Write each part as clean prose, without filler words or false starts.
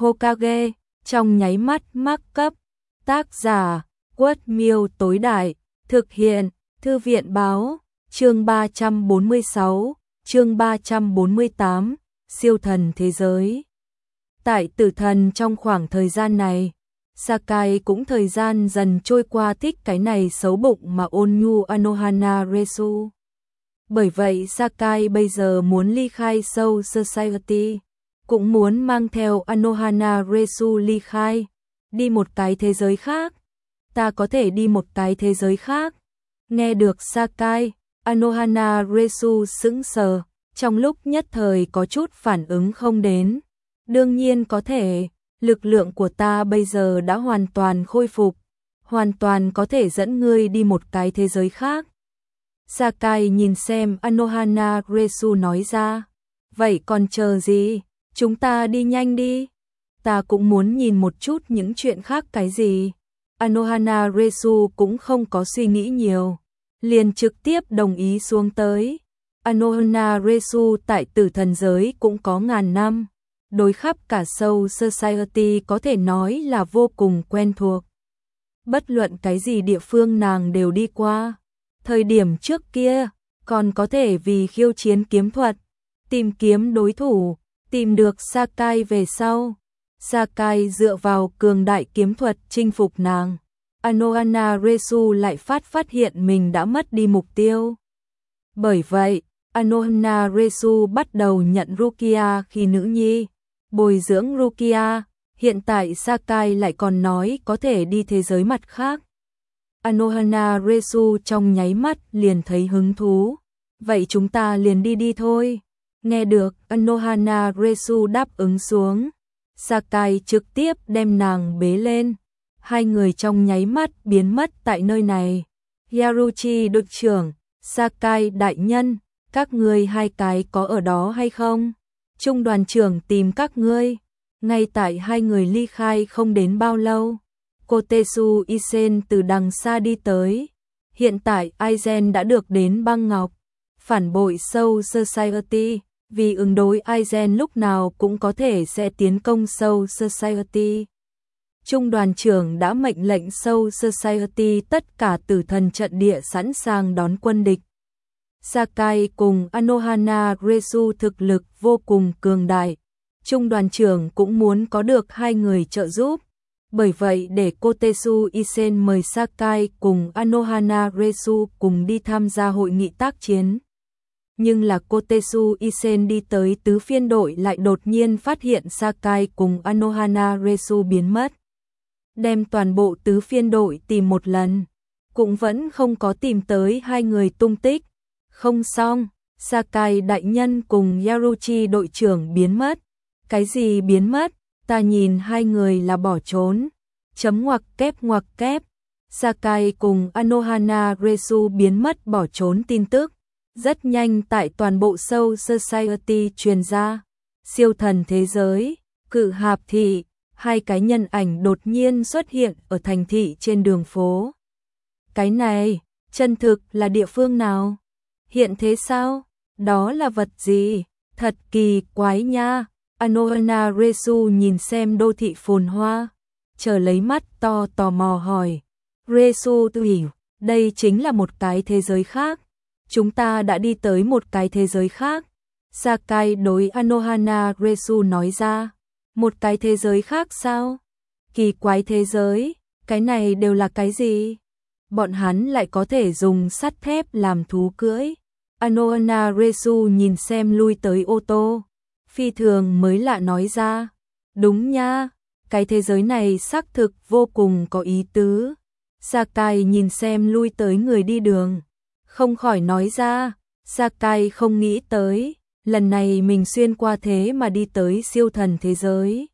Hokage, trong nháy mắt mắc cấp. Tác giả, Quất Miêu tối đại, thực hiện, Thư viện báo, chương 346, chương 348, siêu thần thế giới. Tại Tử Thần trong khoảng thời gian này, Sakai cũng thời gian dần trôi qua thích cái này xấu bụng mà ôn nhu Anohana Resu. Bởi vậy Sakai bây giờ muốn ly khai Soul Society, cũng muốn mang theo Anohana Resu ly khai, đi một cái thế giới khác. Ta có thể đi một cái thế giới khác. Nghe được Sakai, Anohana Resu sững sờ, trong lúc nhất thời có chút phản ứng không đến. Đương nhiên có thể, lực lượng của ta bây giờ đã hoàn toàn khôi phục, hoàn toàn có thể dẫn ngươi đi một cái thế giới khác. Sakai nhìn xem Anohana Resu nói ra, vậy còn chờ gì, chúng ta đi nhanh đi. Ta cũng muốn nhìn một chút những chuyện khác cái gì. Anohana Resu cũng không có suy nghĩ nhiều, liền trực tiếp đồng ý xuống tới. Anohana Resu tại Tử Thần giới cũng có ngàn năm, đối khắp cả Soul Society có thể nói là vô cùng quen thuộc. Bất luận cái gì địa phương nàng đều đi qua. Thời điểm trước kia, còn có thể vì khiêu chiến kiếm thuật, tìm kiếm đối thủ, tìm được Sakai về sau. Sakai dựa vào cường đại kiếm thuật chinh phục nàng. Anohana Resu lại phát hiện mình đã mất đi mục tiêu. Bởi vậy, Anohana Resu bắt đầu nhận Rukia khi nữ nhi, bồi dưỡng Rukia. Hiện tại Sakai lại còn nói có thể đi thế giới mặt khác. Anohana Resu trong nháy mắt liền thấy hứng thú. Vậy chúng ta liền đi thôi. Nghe được Anohana Resu đáp ứng xuống, Sakai trực tiếp đem nàng bế lên. Hai người trong nháy mắt biến mất tại nơi này. Yaruchi đội trưởng, Sakai đại nhân, các ngươi hai cái có ở đó hay không? Trung đoàn trưởng tìm các ngươi. Ngay tại hai người ly khai không đến bao lâu, Kotetsu Isen từ đằng xa đi tới. Hiện tại Aizen đã được đến băng ngọc, phản bội Soul Society, vì ứng đối Aizen lúc nào cũng có thể sẽ tiến công Soul Society. Trung đoàn trưởng đã mệnh lệnh Soul Society tất cả Tử Thần trận địa sẵn sàng đón quân địch. Sakai cùng Anohana Resu thực lực vô cùng cường đại. Trung đoàn trưởng cũng muốn có được hai người trợ giúp. Bởi vậy để Kotetsu Isen mời Sakai cùng Anohana Resu cùng đi tham gia hội nghị tác chiến. Nhưng là Kotetsu Isen đi tới tứ phiên đội lại đột nhiên phát hiện Sakai cùng Anohana Resu biến mất. Đem toàn bộ tứ phiên đội tìm một lần, cũng vẫn không có tìm tới hai người tung tích. Không xong, Sakai đại nhân cùng Yaruchi đội trưởng biến mất. Cái gì biến mất? Ta nhìn hai người là bỏ trốn. Chấm ngoặc kép. Sakai cùng Anohana Resu biến mất bỏ trốn tin tức rất nhanh tại toàn bộ Soul Society truyền ra. Siêu thần thế giới, Cự Hạp thị, hai cái nhân ảnh đột nhiên xuất hiện ở thành thị trên đường phố. Cái này, chân thực là địa phương nào? Hiện thế sao? Đó là vật gì? Thật kỳ quái nha. Anohana Resu nhìn xem đô thị phồn hoa, chờ lấy mắt to tò mò hỏi. Resu tự hiểu, đây chính là một cái thế giới khác. Chúng ta đã đi tới một cái thế giới khác. Sakai đối Anohana Resu nói ra. Một cái thế giới khác sao? Kỳ quái thế giới, cái này đều là cái gì? Bọn hắn lại có thể dùng sắt thép làm thú cưỡi. Anohana Resu nhìn xem lui tới ô tô, phi thường mới lạ nói ra. Đúng nha, cái thế giới này xác thực vô cùng có ý tứ. Sakai nhìn xem lui tới người đi đường, không khỏi nói ra. Sakai không nghĩ tới, lần này mình xuyên qua thế mà đi tới siêu thần thế giới.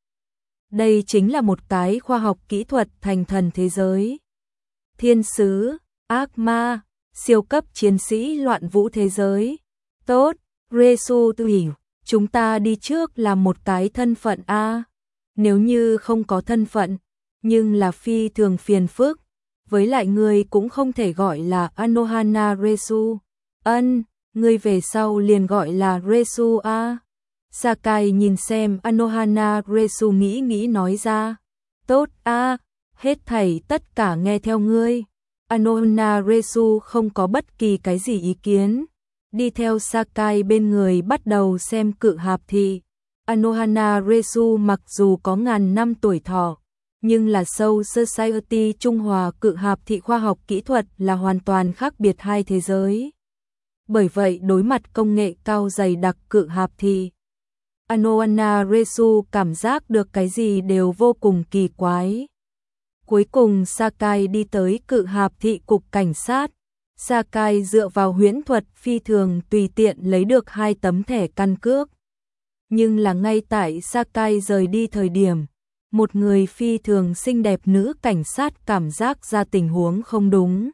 Đây chính là một cái khoa học kỹ thuật thành thần thế giới. Thiên sứ, ác ma, siêu cấp chiến sĩ loạn vũ thế giới. Tốt, Resu tự hiểu, chúng ta đi trước làm một cái thân phận a. Nếu như không có thân phận, nhưng là phi thường phiền phức. Với lại người cũng không thể gọi là Anohana Resu. Người về sau liền gọi là Resu a. Sakai nhìn xem Anohana Resu nghĩ nói ra. Tốt a, hết thảy tất cả nghe theo ngươi. Anohana Resu không có bất kỳ cái gì ý kiến. Đi theo Sakai bên người bắt đầu xem cự hạp thị. Anohana Resu mặc dù có ngàn năm tuổi thọ, nhưng là Soul Society Trung Hòa cự hạp thị khoa học kỹ thuật là hoàn toàn khác biệt hai thế giới. Bởi vậy đối mặt công nghệ cao dày đặc cự hạp thị, Anohana Resu cảm giác được cái gì đều vô cùng kỳ quái. Cuối cùng Sakai đi tới cự hạp thị cục cảnh sát. Sakai dựa vào huyễn thuật phi thường tùy tiện lấy được 2 tấm thẻ căn cước. Nhưng là ngay tại Sakai rời đi thời điểm, một người phi thường xinh đẹp nữ cảnh sát cảm giác ra tình huống không đúng.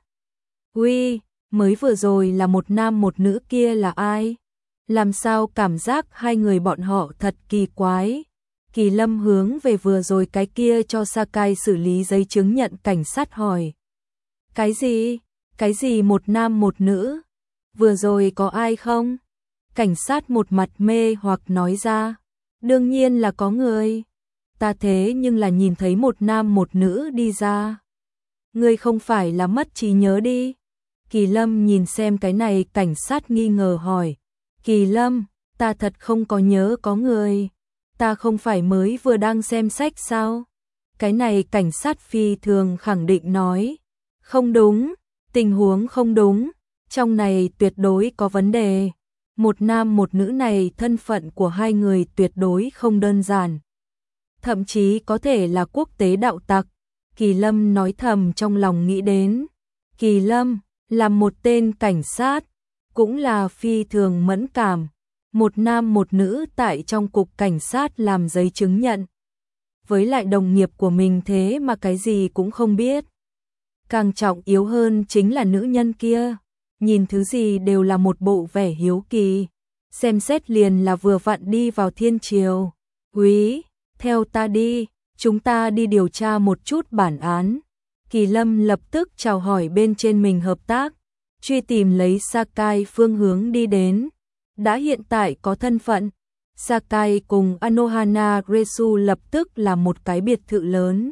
Uy, mới vừa rồi là một nam một nữ kia là ai? Làm sao cảm giác hai người bọn họ thật kỳ quái? Kỳ Lâm hướng về vừa rồi cái kia cho Sakai xử lý giấy chứng nhận cảnh sát hỏi. Cái gì? Cái gì một nam một nữ? Vừa rồi có ai không? Cảnh sát một mặt mê hoặc nói ra. Đương nhiên là có người. Ta thế nhưng là nhìn thấy một nam một nữ đi ra. Ngươi không phải là mất trí nhớ đi. Kỳ Lâm nhìn xem cái này cảnh sát nghi ngờ hỏi. Kỳ Lâm, ta thật không có nhớ có người. Ta không phải mới vừa đang xem sách sao? Cái này cảnh sát phi thường khẳng định nói. Không đúng, tình huống không đúng. Trong này tuyệt đối có vấn đề. Một nam một nữ này thân phận của hai người tuyệt đối không đơn giản. Thậm chí có thể là quốc tế đạo tặc. Kỳ Lâm nói thầm trong lòng nghĩ đến. Kỳ Lâm là một tên cảnh sát, cũng là phi thường mẫn cảm. Một nam một nữ tại trong cục cảnh sát làm giấy chứng nhận. Với lại đồng nghiệp của mình thế mà cái gì cũng không biết. Càng trọng yếu hơn chính là nữ nhân kia. Nhìn thứ gì đều là một bộ vẻ hiếu kỳ. Xem xét liền là vừa vặn đi vào thiên triều. Úy, theo ta đi, chúng ta đi điều tra một chút bản án. Kỳ Lâm lập tức chào hỏi bên trên mình hợp tác, truy tìm lấy Sakai phương hướng đi đến. Đã hiện tại có thân phận, Sakai cùng Anohana Resu lập tức là một cái biệt thự lớn.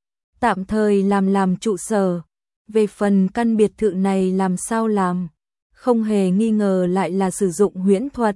Tạm thời làm trụ sở. Về phần căn biệt thự này làm sao làm, không hề nghi ngờ lại là sử dụng huyễn thuật.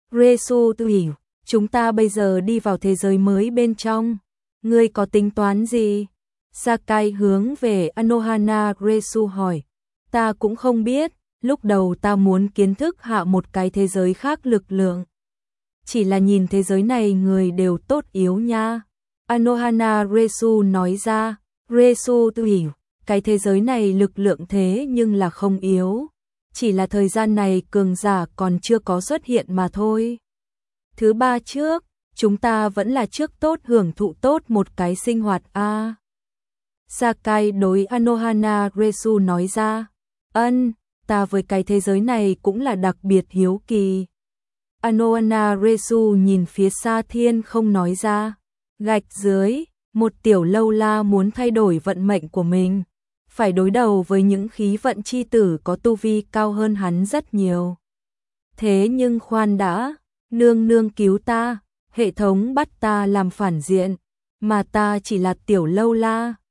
Resu tự hiểu, chúng ta bây giờ đi vào thế giới mới bên trong. Ngươi có tính toán gì? Sakai hướng về Anohana Resu hỏi. Ta cũng không biết, lúc đầu ta muốn kiến thức hạ một cái thế giới khác lực lượng. Chỉ là nhìn thế giới này người đều tốt yếu nha. Anohana Resu nói ra. Resu tự hiểu, cái thế giới này lực lượng thế nhưng là không yếu. Chỉ là thời gian này cường giả còn chưa có xuất hiện mà thôi. Thứ ba trước, chúng ta vẫn là trước tốt hưởng thụ tốt một cái sinh hoạt a. Sakai đối Anohana Resu nói ra. Ta với cái thế giới này cũng là đặc biệt hiếu kỳ. Anohana Resu nhìn phía xa thiên không nói ra. Gạch dưới, một tiểu lâu la muốn thay đổi vận mệnh của mình. Phải đối đầu với những khí vận chi tử có tu vi cao hơn hắn rất nhiều. Thế nhưng khoan đã, nương nương cứu ta, hệ thống bắt ta làm phản diện, mà ta chỉ là tiểu lâu la.